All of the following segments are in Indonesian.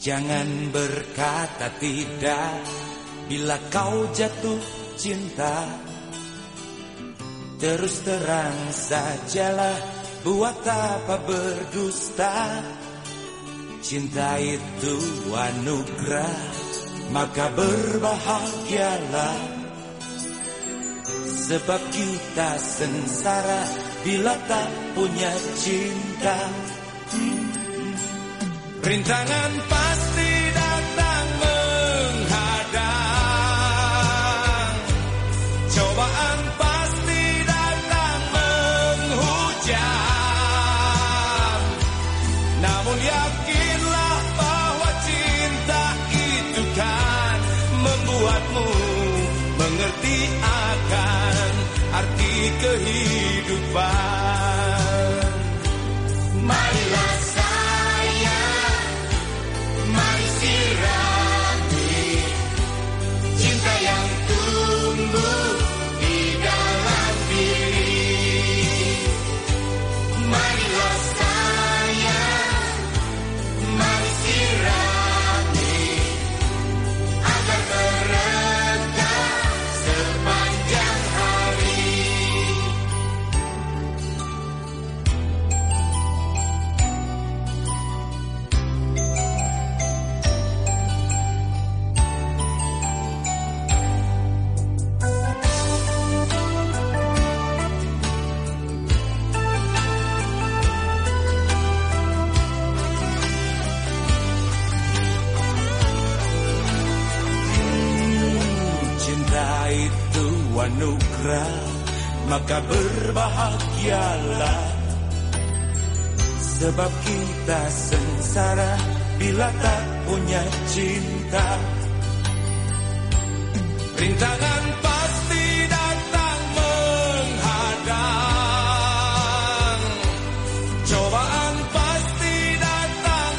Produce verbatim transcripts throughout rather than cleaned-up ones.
Jangan berkata tidak bila kau jatuh cinta. Terus terang sajalah, buat apa berdusta. Cinta itu anugerah, maka berbahagialah. Sebab kita sengsara bila tak punya cinta. Rintangan pasti datang menghadang, cobaan pasti datang menghujam. Namun yakinlah bahwa cinta itu kan membuatmu mengerti akan arti kehidupan. Marilah sayang, mari sirami cinta yang tumbuh di dalam diri. Marilah sayang, mari sirami agar merekah sepanjang hari. Itu anugerah, maka berbahagialah. Sebab kita sengsara bila tak punya cinta. Rintangan pasti datang menghadang, cobaan pasti datang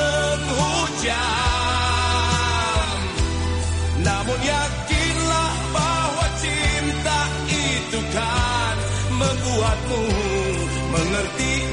menghujam. Namun yakinlah bahwa cinta itu kan membuatmu mengerti